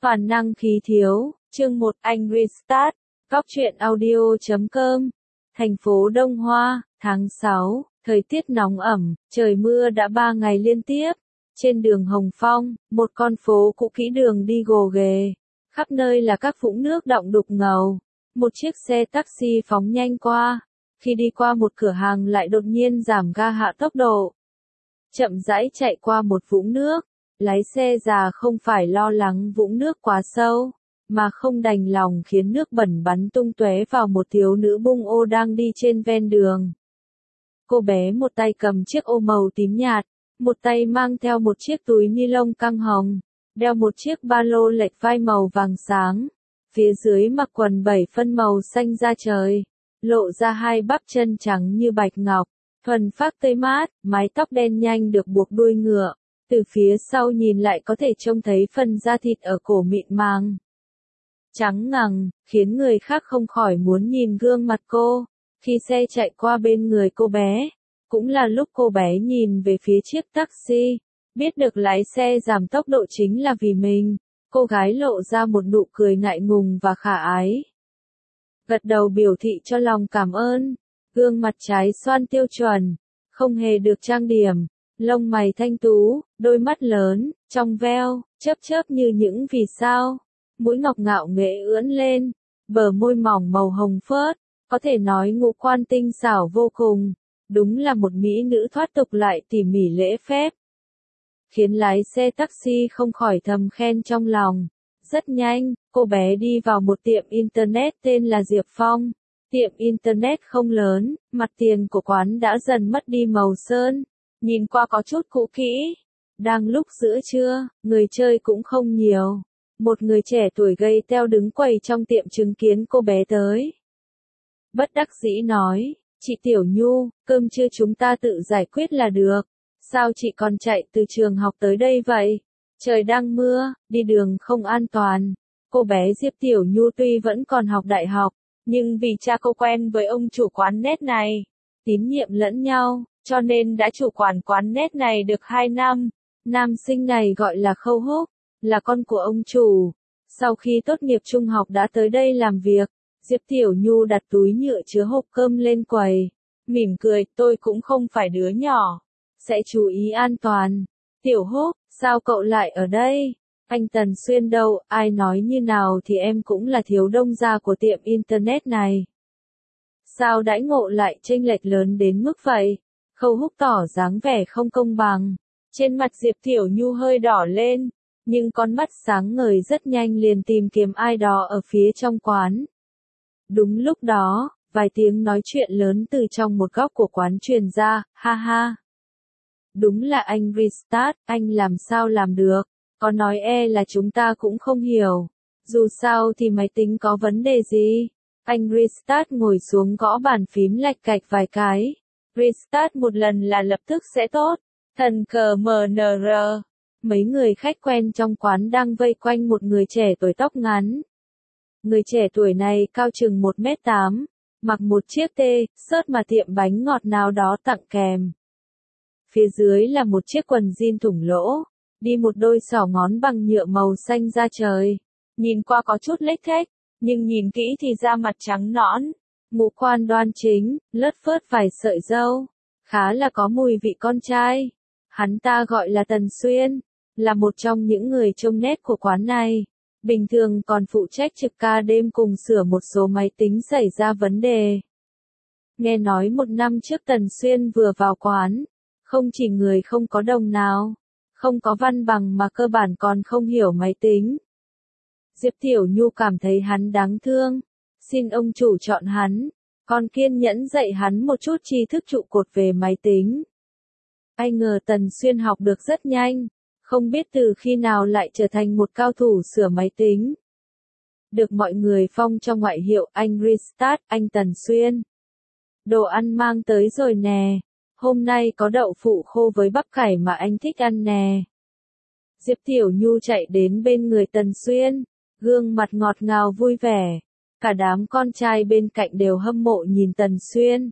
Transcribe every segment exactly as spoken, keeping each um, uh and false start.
Toàn năng khí thiếu, chương một anh Restart, góc truyện audio.com, thành phố Đông Hoa, tháng sáu, thời tiết nóng ẩm, trời mưa đã ba ngày liên tiếp. Trên đường Hồng Phong, một con phố cũ kỹ đường đi gồ ghề, khắp nơi là các vũng nước đọng đục ngầu. Một chiếc xe taxi phóng nhanh qua, khi đi qua một cửa hàng lại đột nhiên giảm ga hạ tốc độ. Chậm rãi chạy qua một vũng nước, lái xe già không phải lo lắng vũng nước quá sâu, mà không đành lòng khiến nước bẩn bắn tung tóe vào một thiếu nữ bung ô đang đi trên ven đường. Cô bé một tay cầm chiếc ô màu tím nhạt, một tay mang theo một chiếc túi ni lông căng hồng, đeo một chiếc ba lô lệch vai màu vàng sáng, phía dưới mặc quần bảy phân màu xanh da trời, lộ ra hai bắp chân trắng như bạch ngọc, thuần phác tươi mát, mái tóc đen nhanh được buộc đuôi ngựa, từ phía sau nhìn lại có thể trông thấy phần da thịt ở cổ mịn màng, trắng ngần, khiến người khác không khỏi muốn nhìn gương mặt cô. Khi xe chạy qua bên người cô bé, cũng là lúc cô bé nhìn về phía chiếc taxi, biết được lái xe giảm tốc độ chính là vì mình, cô gái lộ ra một nụ cười ngại ngùng và khả ái. Gật đầu biểu thị cho lòng cảm ơn, gương mặt trái xoan tiêu chuẩn, không hề được trang điểm, lông mày thanh tú, đôi mắt lớn, trong veo, chớp chớp như những vì sao, mũi ngọc ngạo nghễ ưỡn lên, bờ môi mỏng màu hồng phớt, có thể nói ngũ quan tinh xảo vô cùng, đúng là một mỹ nữ thoát tục lại tỉ mỉ lễ phép. Khiến lái xe taxi không khỏi thầm khen trong lòng. Rất nhanh, cô bé đi vào một tiệm Internet tên là Diệp Phong. Tiệm Internet không lớn, mặt tiền của quán đã dần mất đi màu sơn, nhìn qua có chút cũ kỹ. Đang lúc giữa trưa, người chơi cũng không nhiều. Một người trẻ tuổi gầy teo đứng quầy trong tiệm chứng kiến cô bé tới. Bất đắc dĩ nói, chị Tiểu Nhu, cơm trưa chúng ta tự giải quyết là được. Sao chị còn chạy từ trường học tới đây vậy? Trời đang mưa, đi đường không an toàn. Cô bé Diệp Tiểu Nhu tuy vẫn còn học đại học, nhưng vì cha cô quen với ông chủ quán net này, tín nhiệm lẫn nhau, cho nên đã chủ quản quán net này được hai năm. Nam sinh này gọi là Khâu Húc, là con của ông chủ. Sau khi tốt nghiệp trung học đã tới đây làm việc, Diệp Tiểu Nhu đặt túi nhựa chứa hộp cơm lên quầy, mỉm cười, tôi cũng không phải đứa nhỏ, sẽ chú ý an toàn. Tiểu Húc, sao cậu lại ở đây? Anh Tần Xuyên đâu, ai nói như nào thì em cũng là thiếu đông gia của tiệm Internet này. Sao đãi ngộ lại chênh lệch lớn đến mức vậy? Khâu Húc tỏ dáng vẻ không công bằng. Trên mặt Diệp Tiểu Nhu hơi đỏ lên, nhưng con mắt sáng ngời rất nhanh liền tìm kiếm ai đó ở phía trong quán. Đúng lúc đó, vài tiếng nói chuyện lớn từ trong một góc của quán truyền ra, ha ha. Đúng là anh Restart, anh làm sao làm được, có nói e là chúng ta cũng không hiểu. Dù sao thì máy tính có vấn đề gì? Anh Restart ngồi xuống gõ bàn phím lạch cạch vài cái. Restart một lần là lập tức sẽ tốt. Thần cờ em en rờ. Mấy người khách quen trong quán đang vây quanh một người trẻ tuổi tóc ngắn. Người trẻ tuổi này cao chừng một mét tám, mặc một chiếc tee-shirt mà tiệm bánh ngọt nào đó tặng kèm. Phía dưới là một chiếc quần jean thủng lỗ, đi một đôi xỏ ngón bằng nhựa màu xanh da trời. Nhìn qua có chút lếch thếch, nhưng nhìn kỹ thì da mặt trắng nõn, ngũ quan đoan chính, lất phớt vài sợi râu, khá là có mùi vị con trai. Hắn ta gọi là Tần Xuyên, là một trong những người trông nét của quán này. Bình thường còn phụ trách trực ca đêm cùng sửa một số máy tính xảy ra vấn đề. Nghe nói một năm trước Tần Xuyên vừa vào quán, không chỉ người không có đồng nào, không có văn bằng mà cơ bản còn không hiểu máy tính. Diệp Tiểu Nhu cảm thấy hắn đáng thương, xin ông chủ chọn hắn, còn kiên nhẫn dạy hắn một chút tri thức trụ cột về máy tính. Ai ngờ Tần Xuyên học được rất nhanh, không biết từ khi nào lại trở thành một cao thủ sửa máy tính. Được mọi người phong cho ngoại hiệu anh Restart, anh Tần Xuyên. Đồ ăn mang tới rồi nè, hôm nay có đậu phụ khô với bắp cải mà anh thích ăn nè. Diệp Tiểu Nhu chạy đến bên người Tần Xuyên, gương mặt ngọt ngào vui vẻ. Cả đám con trai bên cạnh đều hâm mộ nhìn Tần Xuyên.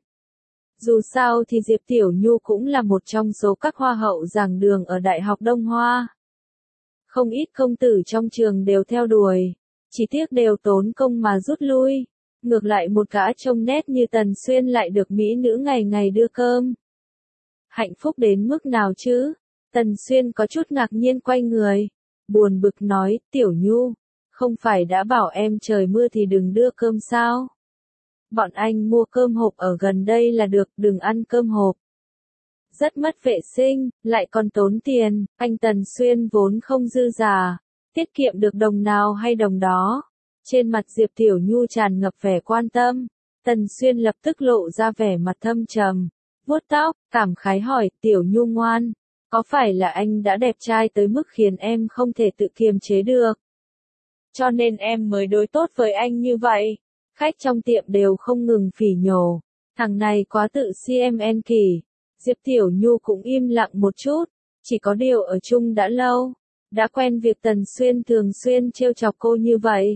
Dù sao thì Diệp Tiểu Nhu cũng là một trong số các hoa hậu giảng đường ở Đại học Đông Hoa. Không ít công tử trong trường đều theo đuổi. Chỉ tiếc đều tốn công mà rút lui. Ngược lại một gã trông nét như Tần Xuyên lại được mỹ nữ ngày ngày đưa cơm. Hạnh phúc đến mức nào chứ? Tần Xuyên có chút ngạc nhiên quay người. Buồn bực nói, Tiểu Nhu, không phải đã bảo em trời mưa thì đừng đưa cơm sao? Bọn anh mua cơm hộp ở gần đây là được, đừng ăn cơm hộp. Rất mất vệ sinh, lại còn tốn tiền, anh Tần Xuyên vốn không dư giả, tiết kiệm được đồng nào hay đồng đó. Trên mặt Diệp Tiểu Nhu tràn ngập vẻ quan tâm, Tần Xuyên lập tức lộ ra vẻ mặt thâm trầm, vuốt tóc, cảm khái hỏi, Tiểu Nhu ngoan, có phải là anh đã đẹp trai tới mức khiến em không thể tự kiềm chế được? Cho nên em mới đối tốt với anh như vậy. Khách trong tiệm đều không ngừng phỉ nhổ, thằng này quá tự si em en kỳ. Diệp Tiểu Nhu cũng im lặng một chút, chỉ có điều ở chung đã lâu, đã quen việc Tần Xuyên thường xuyên trêu chọc cô như vậy.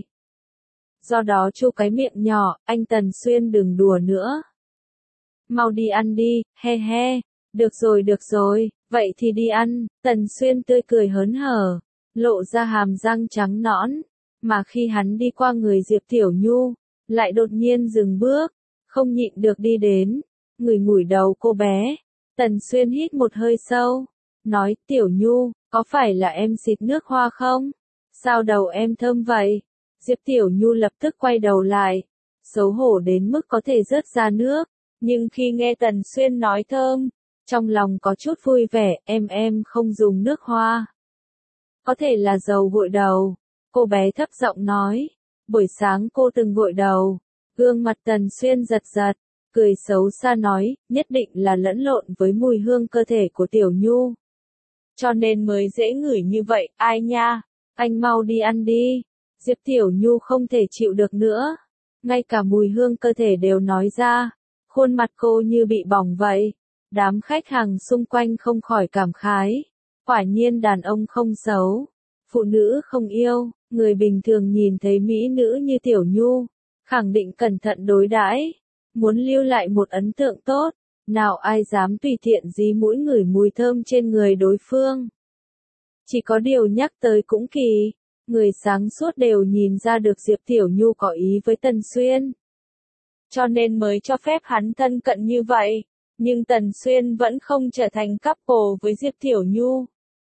Do đó chu cái miệng nhỏ, anh Tần Xuyên đừng đùa nữa. Mau đi ăn đi, he he, được rồi được rồi, vậy thì đi ăn, Tần Xuyên tươi cười hớn hở, lộ ra hàm răng trắng nõn, mà khi hắn đi qua người Diệp Tiểu Nhu, lại đột nhiên dừng bước, không nhịn được đi đến, ngửi ngủi đầu cô bé. Tần Xuyên hít một hơi sâu, nói, Tiểu Nhu, có phải là em xịt nước hoa không? Sao đầu em thơm vậy? Diệp Tiểu Nhu lập tức quay đầu lại, xấu hổ đến mức có thể rớt ra nước, nhưng khi nghe Tần Xuyên nói thơm, trong lòng có chút vui vẻ, em em không dùng nước hoa. Có thể là dầu gội đầu, cô bé thấp giọng nói, buổi sáng cô từng gội đầu, gương mặt Tần Xuyên giật giật. Cười xấu xa nói, nhất định là lẫn lộn với mùi hương cơ thể của Tiểu Nhu. Cho nên mới dễ ngửi như vậy, ai nha, anh mau đi ăn đi. Diệp Tiểu Nhu không thể chịu được nữa, ngay cả mùi hương cơ thể đều nói ra, khuôn mặt cô như bị bỏng vậy. Đám khách hàng xung quanh không khỏi cảm khái, quả nhiên đàn ông không xấu, phụ nữ không yêu, người bình thường nhìn thấy mỹ nữ như Tiểu Nhu, khẳng định cẩn thận đối đãi. Muốn lưu lại một ấn tượng tốt, nào ai dám tùy tiện dí mũi ngửi mùi thơm trên người đối phương. Chỉ có điều nhắc tới cũng kỳ, người sáng suốt đều nhìn ra được Diệp Tiểu Nhu có ý với Tần Xuyên. Cho nên mới cho phép hắn thân cận như vậy, nhưng Tần Xuyên vẫn không trở thành couple với Diệp Tiểu Nhu.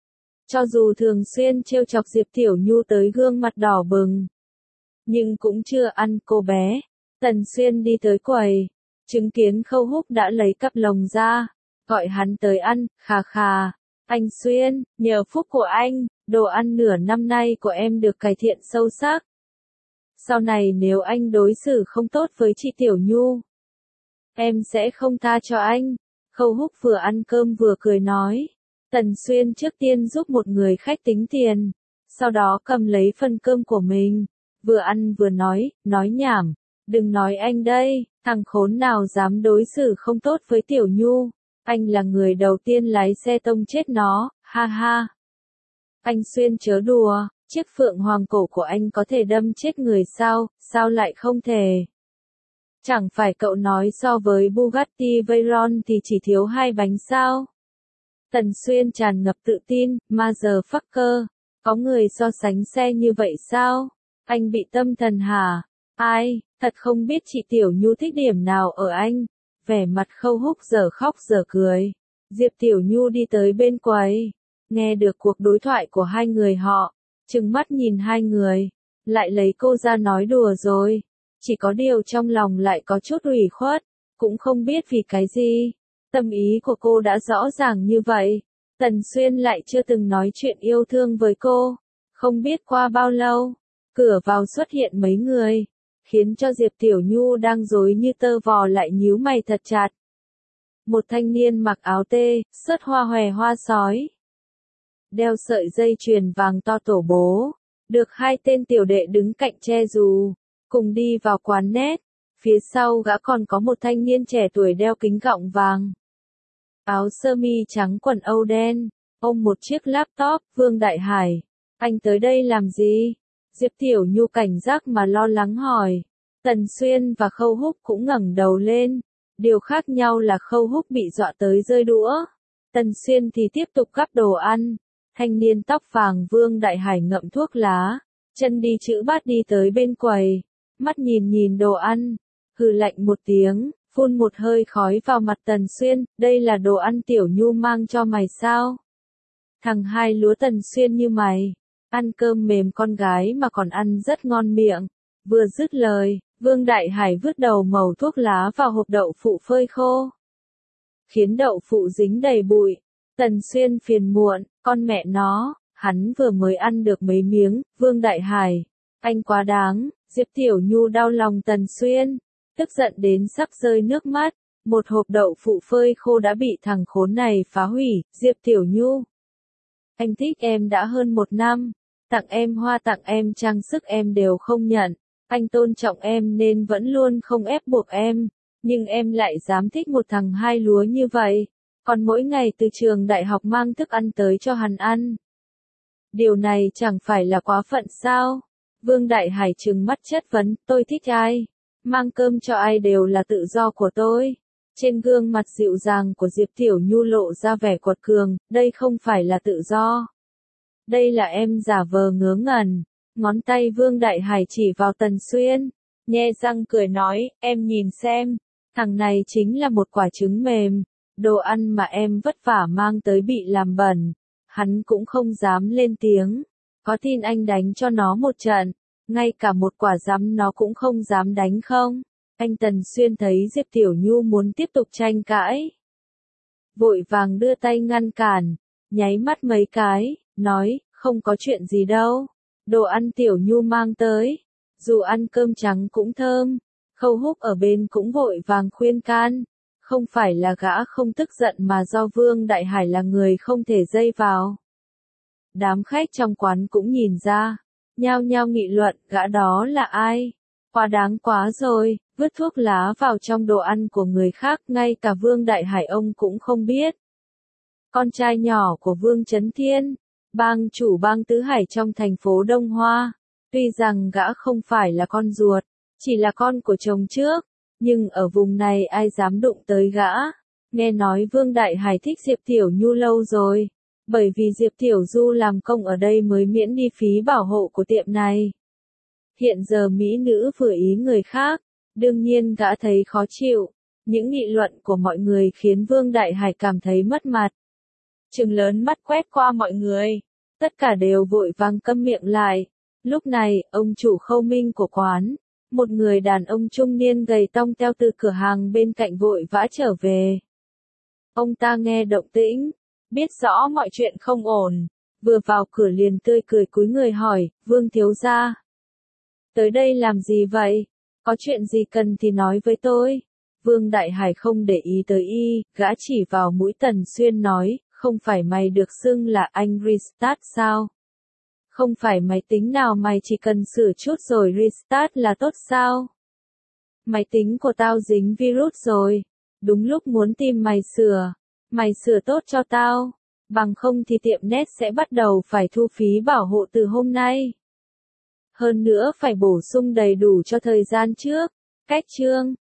Cho dù thường xuyên trêu chọc Diệp Tiểu Nhu tới gương mặt đỏ bừng, nhưng cũng chưa ăn cô bé. Tần Xuyên đi tới quầy, chứng kiến Khâu Húc đã lấy cặp lồng ra, gọi hắn tới ăn, khà khà. Anh Xuyên, nhờ phúc của anh, đồ ăn nửa năm nay của em được cải thiện sâu sắc. Sau này nếu anh đối xử không tốt với chị Tiểu Nhu, em sẽ không tha cho anh. Khâu Húc vừa ăn cơm vừa cười nói. Tần Xuyên trước tiên giúp một người khách tính tiền, sau đó cầm lấy phần cơm của mình, vừa ăn vừa nói, nói nhảm. Đừng nói anh đây, thằng khốn nào dám đối xử không tốt với Tiểu Nhu, anh là người đầu tiên lái xe tông chết nó, ha ha. Anh Xuyên chớ đùa, chiếc phượng hoàng cổ của anh có thể đâm chết người sao, sao lại không thể? Chẳng phải cậu nói so với Bugatti Veyron thì chỉ thiếu hai bánh sao? Tần Xuyên tràn ngập tự tin, motherfucker, có người so sánh xe như vậy sao? Anh bị tâm thần hả? Ai, thật không biết chị Tiểu Nhu thích điểm nào ở anh. Vẻ mặt Khâu Húc giờ khóc giờ cười. Diệp Tiểu Nhu đi tới bên quầy, nghe được cuộc đối thoại của hai người họ, trừng mắt nhìn hai người, lại lấy cô ra nói đùa rồi. Chỉ có điều trong lòng lại có chút ủy khuất, cũng không biết vì cái gì. Tâm ý của cô đã rõ ràng như vậy, Tần Xuyên lại chưa từng nói chuyện yêu thương với cô. Không biết qua bao lâu, cửa vào xuất hiện mấy người, khiến cho Diệp Tiểu Nhu đang rối như tơ vò lại nhíu mày thật chặt. Một thanh niên mặc áo tê, sớt hoa hòe hoa sói, đeo sợi dây chuyền vàng to tổ bố, được hai tên tiểu đệ đứng cạnh che dù, cùng đi vào quán nét. Phía sau gã còn có một thanh niên trẻ tuổi đeo kính gọng vàng, áo sơ mi trắng quần âu đen, ôm một chiếc laptop. Vương Đại Hải, anh tới đây làm gì? Diệp Tiểu Nhu cảnh giác mà lo lắng hỏi. Tần Xuyên và Khâu Húc cũng ngẩng đầu lên. Điều khác nhau là Khâu Húc bị dọa tới rơi đũa. Tần Xuyên thì tiếp tục gắp đồ ăn. Thanh niên tóc vàng Vương Đại Hải ngậm thuốc lá, chân đi chữ bát đi tới bên quầy, mắt nhìn nhìn đồ ăn, hừ lạnh một tiếng, phun một hơi khói vào mặt Tần Xuyên, đây là đồ ăn Tiểu Nhu mang cho mày sao? Thằng hai lúa Tần Xuyên như mày, ăn cơm mềm con gái mà còn ăn rất ngon miệng. Vừa dứt lời, Vương Đại Hải vứt đầu mẩu thuốc lá vào hộp đậu phụ phơi khô, khiến đậu phụ dính đầy bụi. Tần Xuyên phiền muộn, con mẹ nó, hắn vừa mới ăn được mấy miếng. Vương Đại Hải, anh quá đáng. Diệp Tiểu Nhu đau lòng Tần Xuyên, tức giận đến sắp rơi nước mắt. Một hộp đậu phụ phơi khô đã bị thằng khốn này phá hủy. Diệp Tiểu Nhu, anh thích em đã hơn một năm, tặng em hoa tặng em trang sức em đều không nhận, anh tôn trọng em nên vẫn luôn không ép buộc em, nhưng em lại dám thích một thằng hai lúa như vậy, còn mỗi ngày từ trường đại học mang thức ăn tới cho hắn ăn. Điều này chẳng phải là quá phận sao? Vương Đại Hải trừng mắt chất vấn, tôi thích ai, mang cơm cho ai đều là tự do của tôi. Trên gương mặt dịu dàng của Diệp Tiểu Nhu lộ ra vẻ quật cường, đây không phải là tự do. Đây là em giả vờ ngớ ngẩn. Ngón tay Vương Đại Hải chỉ vào Tần Xuyên, nhe răng cười nói, em nhìn xem, thằng này chính là một quả trứng mềm, đồ ăn mà em vất vả mang tới bị làm bẩn, hắn cũng không dám lên tiếng, có tin anh đánh cho nó một trận, ngay cả một quả giấm nó cũng không dám đánh không? Anh Tần Xuyên thấy Diệp Tiểu Nhu muốn tiếp tục tranh cãi, vội vàng đưa tay ngăn cản, nháy mắt mấy cái, nói, không có chuyện gì đâu. Đồ ăn Tiểu Nhu mang tới, dù ăn cơm trắng cũng thơm. Khâu Húc ở bên cũng vội vàng khuyên can, không phải là gã không tức giận mà do Vương Đại Hải là người không thể dây vào. Đám khách trong quán cũng nhìn ra, nhao nhao nghị luận, gã đó là ai? Quá đáng quá rồi, vứt thuốc lá vào trong đồ ăn của người khác, ngay cả Vương Đại Hải ông cũng không biết. Con trai nhỏ của Vương Chấn Thiên, bang chủ bang Tứ Hải trong thành phố Đông Hoa, tuy rằng gã không phải là con ruột, chỉ là con của chồng trước, nhưng ở vùng này ai dám đụng tới gã. Nghe nói Vương Đại Hải thích Diệp Tiểu Nhu lâu rồi, bởi vì Diệp Tiểu Du làm công ở đây mới miễn đi phí bảo hộ của tiệm này. Hiện giờ mỹ nữ vừa ý người khác, đương nhiên gã thấy khó chịu. Những nghị luận của mọi người khiến Vương Đại Hải cảm thấy mất mặt. Trừng lớn mắt quét qua mọi người, tất cả đều vội vàng câm miệng lại. Lúc này, ông chủ Khâu Minh của quán, một người đàn ông trung niên gầy tông teo từ cửa hàng bên cạnh vội vã trở về. Ông ta nghe động tĩnh, biết rõ mọi chuyện không ổn, vừa vào cửa liền tươi cười cúi người hỏi, Vương thiếu gia, tới đây làm gì vậy? Có chuyện gì cần thì nói với tôi. Vương Đại Hải không để ý tới y, gã chỉ vào mũi Tần Xuyên nói, không phải mày được xưng là anh Restart sao? Không phải máy tính nào mày chỉ cần sửa chút rồi restart là tốt sao? Máy tính của tao dính virus rồi, đúng lúc muốn tìm mày sửa, mày sửa tốt cho tao, bằng không thì tiệm net sẽ bắt đầu phải thu phí bảo hộ từ hôm nay. Hơn nữa phải bổ sung đầy đủ cho thời gian trước, cách chương.